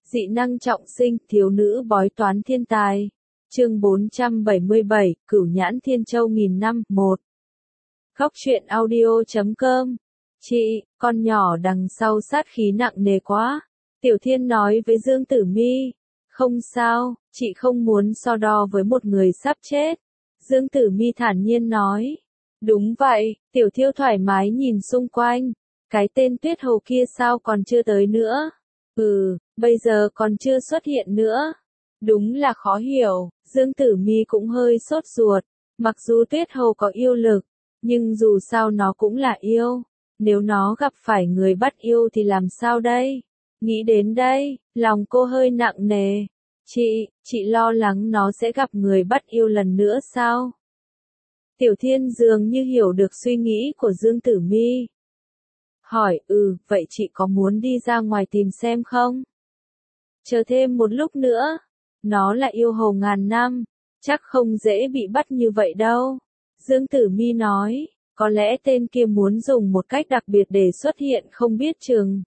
Dị năng trọng sinh, thiếu nữ bói toán thiên tài. Chương 477, Cửu Nhãn Thiên Châu nghìn năm, 1. Góc truyện audio.com. Chị, con nhỏ đằng sau sát khí nặng nề quá. Tiểu Thiên nói với Dương Tử Mi. Không sao, chị không muốn so đo với một người sắp chết. Dương Tử Mi thản nhiên nói. Đúng vậy, Tiểu Thiêu thoải mái nhìn xung quanh. Cái tên Tuyết Hầu kia sao còn chưa tới nữa? Bây giờ còn chưa xuất hiện nữa. Đúng là khó hiểu, Dương Tử Mi cũng hơi sốt ruột. Mặc dù Tuyết Hầu có yêu lực, nhưng dù sao nó cũng là yêu. Nếu nó gặp phải người bắt yêu thì làm sao đây? Nghĩ đến đây, lòng cô hơi nặng nề. Chị lo lắng nó sẽ gặp người bắt yêu lần nữa sao? Tiểu Thiên dường như hiểu được suy nghĩ của Dương Tử Mi. Hỏi, vậy chị có muốn đi ra ngoài tìm xem không? Chờ thêm một lúc nữa. Nó là yêu hầu ngàn năm, chắc không dễ bị bắt như vậy đâu. Dương Tử Mi nói, có lẽ tên kia muốn dùng một cách đặc biệt để xuất hiện không biết chừng.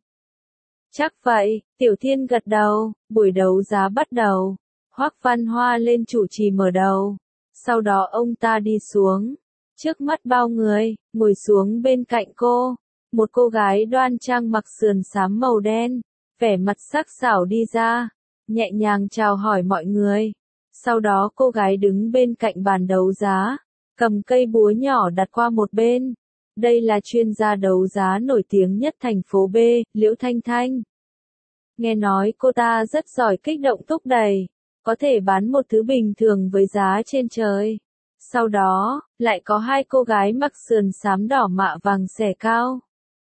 Chắc vậy, Tiểu Thiên gật đầu, buổi đấu giá bắt đầu. Hoắc Văn Hoa lên chủ trì mở đầu. Sau đó ông ta đi xuống. Trước mắt bao người, ngồi xuống bên cạnh cô. Một cô gái đoan trang mặc sườn xám màu đen, vẻ mặt sắc sảo đi ra, nhẹ nhàng chào hỏi mọi người. Sau đó cô gái đứng bên cạnh bàn đấu giá, cầm cây búa nhỏ đặt qua một bên. Đây là chuyên gia đấu giá nổi tiếng nhất thành phố B, Liễu Thanh Thanh. Nghe nói cô ta rất giỏi kích động thúc đẩy, có thể bán một thứ bình thường với giá trên trời. Sau đó, lại có hai cô gái mặc sườn xám đỏ mạ vàng xẻ cao,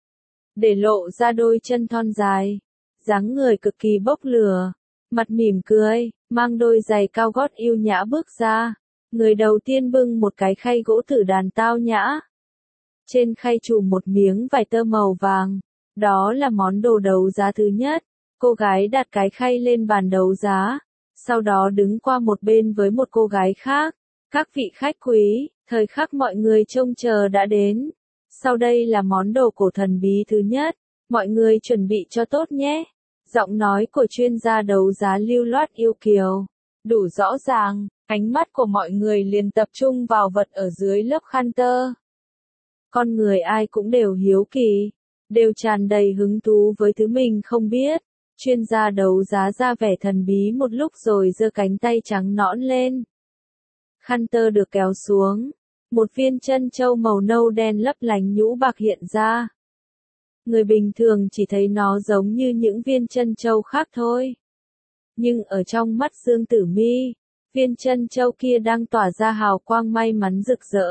để lộ ra đôi chân thon dài, dáng người cực kỳ bốc lửa, mặt mỉm cười, mang đôi giày cao gót yêu nhã bước ra. Người đầu tiên bưng một cái khay gỗ tử đàn tao nhã. Trên khay trùm một miếng vải tơ màu vàng, đó là món đồ đấu giá thứ nhất. Cô gái đặt cái khay lên bàn đấu giá, sau đó đứng qua một bên với một cô gái khác. Các vị khách quý, thời khắc mọi người trông chờ đã đến. Sau đây là món đồ cổ thần bí thứ nhất, mọi người chuẩn bị cho tốt nhé. Giọng nói của chuyên gia đấu giá lưu loát yêu kiều, đủ rõ ràng, ánh mắt của mọi người liền tập trung vào vật ở dưới lớp khăn tơ. Con người ai cũng đều hiếu kỳ, đều tràn đầy hứng thú với thứ mình không biết. Chuyên gia đấu giá ra vẻ thần bí một lúc rồi giơ cánh tay trắng nõn lên. Khăn tơ được kéo xuống. Một viên chân châu màu nâu đen lấp lánh nhũ bạc hiện ra. Người bình thường chỉ thấy nó giống như những viên chân châu khác thôi. Nhưng ở trong mắt Dương Tử Mi, viên chân châu kia đang tỏa ra hào quang may mắn rực rỡ.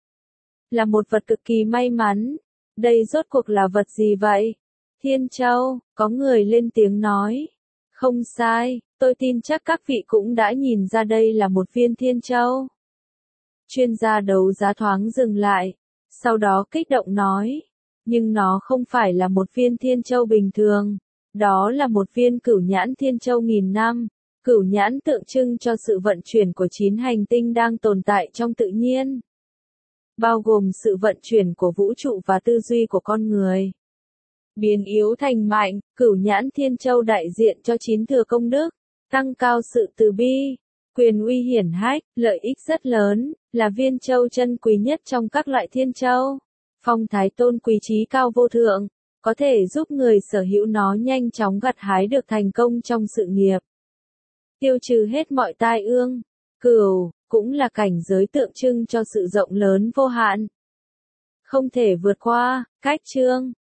Là một vật cực kỳ may mắn. Đây rốt cuộc là vật gì vậy? Thiên châu, có người lên tiếng nói. Không sai, tôi tin chắc các vị cũng đã nhìn ra đây là một viên thiên châu. Chuyên gia đấu giá thoáng dừng lại, sau đó kích động nói, nhưng nó không phải là một viên thiên châu bình thường, đó là một viên cửu nhãn thiên châu nghìn năm. Cửu nhãn tượng trưng cho sự vận chuyển của 9 hành tinh đang tồn tại trong tự nhiên, bao gồm sự vận chuyển của vũ trụ và tư duy của con người. Biến yếu thành mạnh, cửu nhãn thiên châu đại diện cho 9 thừa công đức, tăng cao sự từ bi, quyền uy hiển hách, lợi ích rất lớn, là viên châu chân quý nhất trong các loại thiên châu. Phong thái tôn quý trí cao vô thượng, có thể giúp người sở hữu nó nhanh chóng gặt hái được thành công trong sự nghiệp. Tiêu trừ hết mọi tai ương. Cửu, cũng là cảnh giới tượng trưng cho sự rộng lớn vô hạn, không thể vượt qua. Cách chương,